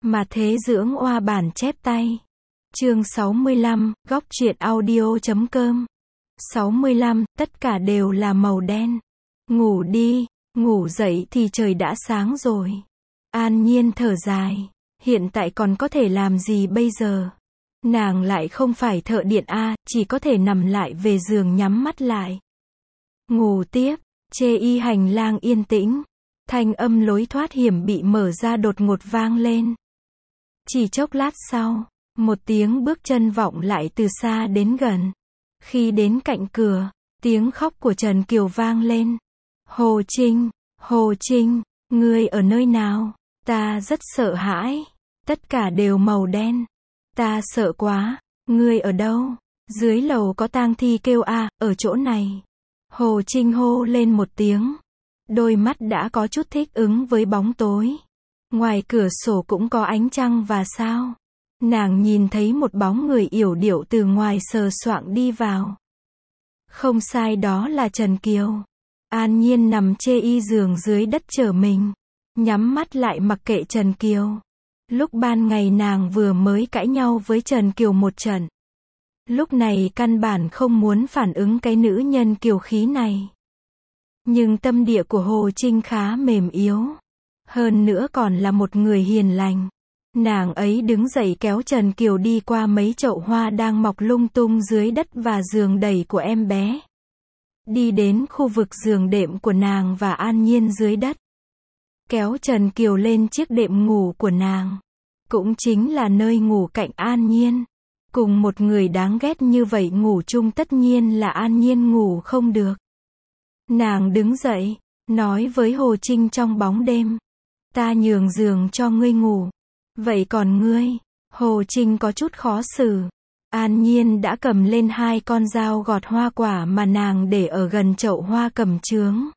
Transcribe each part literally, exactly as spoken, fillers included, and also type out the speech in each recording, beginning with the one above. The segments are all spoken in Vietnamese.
Mà thế dưỡng oa bản chép tay. Chương sáu mươi lăm, góc truyện audio chấm com. sáu mươi lăm, tất cả đều là màu đen. Ngủ đi, ngủ dậy thì trời đã sáng rồi. An Nhiên thở dài, hiện tại còn có thể làm gì bây giờ? Nàng lại không phải thợ điện a, chỉ có thể nằm lại về giường nhắm mắt lại. Ngủ tiếp, chê y hành lang yên tĩnh. Thanh âm lối thoát hiểm bị mở ra đột ngột vang lên. Chỉ chốc lát sau, một tiếng bước chân vọng lại từ xa đến gần. Khi đến cạnh cửa, tiếng khóc của Trần Kiều vang lên. Hồ Trinh, Hồ Trinh, ngươi ở nơi nào? Ta rất sợ hãi. Tất cả đều màu đen. Ta sợ quá. Ngươi ở đâu? Dưới lầu có tang thi kêu a, ở chỗ này. Hồ Trinh hô lên một tiếng. Đôi mắt đã có chút thích ứng với bóng tối. Ngoài cửa sổ cũng có ánh trăng và sao. Nàng nhìn thấy một bóng người yểu điệu từ ngoài sờ soạng đi vào. Không sai, đó là Trần Kiều. An Nhiên nằm chê y giường dưới đất chờ mình. Nhắm mắt lại mặc kệ Trần Kiều. Lúc ban ngày nàng vừa mới cãi nhau với Trần Kiều một trận. Lúc này căn bản không muốn phản ứng cái nữ nhân kiều khí này. Nhưng tâm địa của Hồ Trinh khá mềm yếu. Hơn nữa còn là một người hiền lành. Nàng ấy đứng dậy kéo Trần Kiều đi qua mấy chậu hoa đang mọc lung tung dưới đất và giường đầy của em bé. Đi đến khu vực giường đệm của nàng và An Nhiên dưới đất. Kéo Trần Kiều lên chiếc đệm ngủ của nàng. Cũng chính là nơi ngủ cạnh An Nhiên. Cùng một người đáng ghét như vậy ngủ chung tất nhiên là An Nhiên ngủ không được. Nàng đứng dậy, nói với Hồ Trinh trong bóng đêm. Ta nhường giường cho ngươi ngủ. Vậy còn ngươi? Hồ Trinh có chút khó xử. An Nhiên đã cầm lên hai con dao gọt hoa quả mà nàng để ở gần chậu hoa cầm chướng.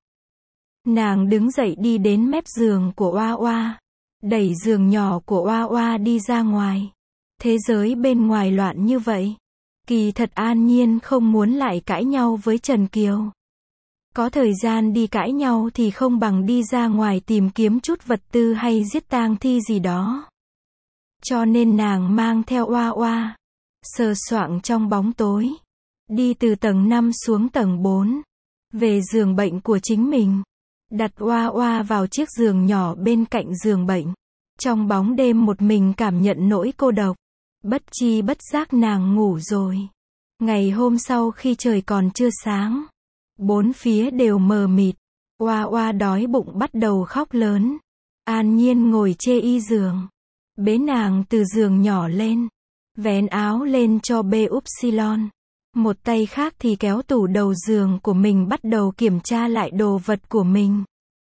Nàng đứng dậy đi đến mép giường của Oa Oa. Đẩy giường nhỏ của Oa Oa đi ra ngoài. Thế giới bên ngoài loạn như vậy. Kỳ thật An Nhiên không muốn lại cãi nhau với Trần Kiều. Có thời gian đi cãi nhau thì không bằng đi ra ngoài tìm kiếm chút vật tư hay giết tang thi gì đó. Cho nên nàng mang theo Oa Oa. Sờ soạng trong bóng tối. Đi từ tầng năm xuống tầng bốn. Về giường bệnh của chính mình. Đặt Oa Oa vào chiếc giường nhỏ bên cạnh giường bệnh. Trong bóng đêm một mình cảm nhận nỗi cô độc. Bất chi bất giác nàng ngủ rồi. Ngày hôm sau khi trời còn chưa sáng. Bốn phía đều mờ mịt. Oa Oa đói bụng bắt đầu khóc lớn. An Nhiên ngồi chê y giường. Bế nàng từ giường nhỏ lên. Vén áo lên cho bê upsilon. Một tay khác thì kéo tủ đầu giường của mình bắt đầu kiểm tra lại đồ vật của mình.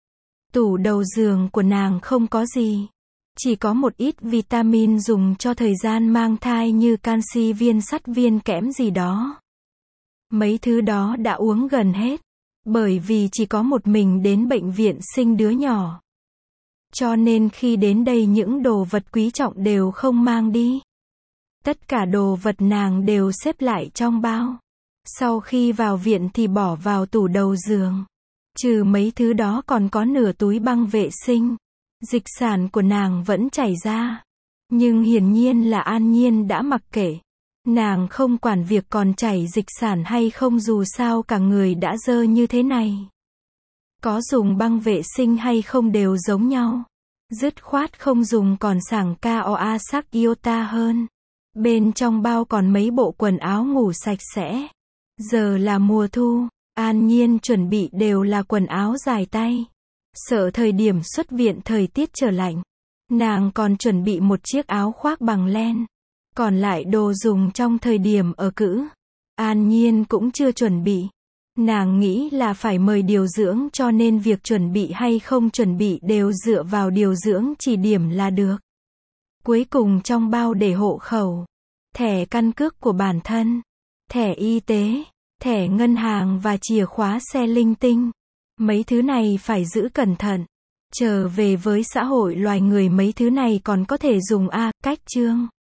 Tủ đầu giường của nàng không có gì. Chỉ có một ít vitamin dùng cho thời gian mang thai như canxi viên, sắt, viên kẽm gì đó. Mấy thứ đó đã uống gần hết. Bởi vì chỉ có một mình đến bệnh viện sinh đứa nhỏ. Cho nên khi đến đây những đồ vật quý trọng đều không mang đi. Tất cả đồ vật nàng đều xếp lại trong bao. Sau khi vào viện thì bỏ vào tủ đầu giường. Trừ mấy thứ đó còn có nửa túi băng vệ sinh. Dịch sản của nàng vẫn chảy ra. Nhưng hiển nhiên là An Nhiên đã mặc kệ. Nàng không quản việc còn chảy dịch sản hay không, dù sao cả người đã dơ như thế này. Có dùng băng vệ sinh hay không đều giống nhau. Dứt khoát không dùng còn sảng ca o a sắc iota hơn. Bên trong bao còn mấy bộ quần áo ngủ sạch sẽ. Giờ là mùa thu. An Nhiên chuẩn bị đều là quần áo dài tay. Sợ thời điểm xuất viện thời tiết trở lạnh. Nàng còn chuẩn bị một chiếc áo khoác bằng len. Còn lại đồ dùng trong thời điểm ở cữ. An Nhiên cũng chưa chuẩn bị. Nàng nghĩ là phải mời điều dưỡng cho nên việc chuẩn bị hay không chuẩn bị đều dựa vào điều dưỡng chỉ điểm là được. Cuối cùng trong bao để hộ khẩu. Thẻ căn cước của bản thân. Thẻ y tế. Thẻ ngân hàng và chìa khóa xe linh tinh. Mấy thứ này phải giữ cẩn thận. Trở về với xã hội loài người mấy thứ này còn có thể dùng a cách chương.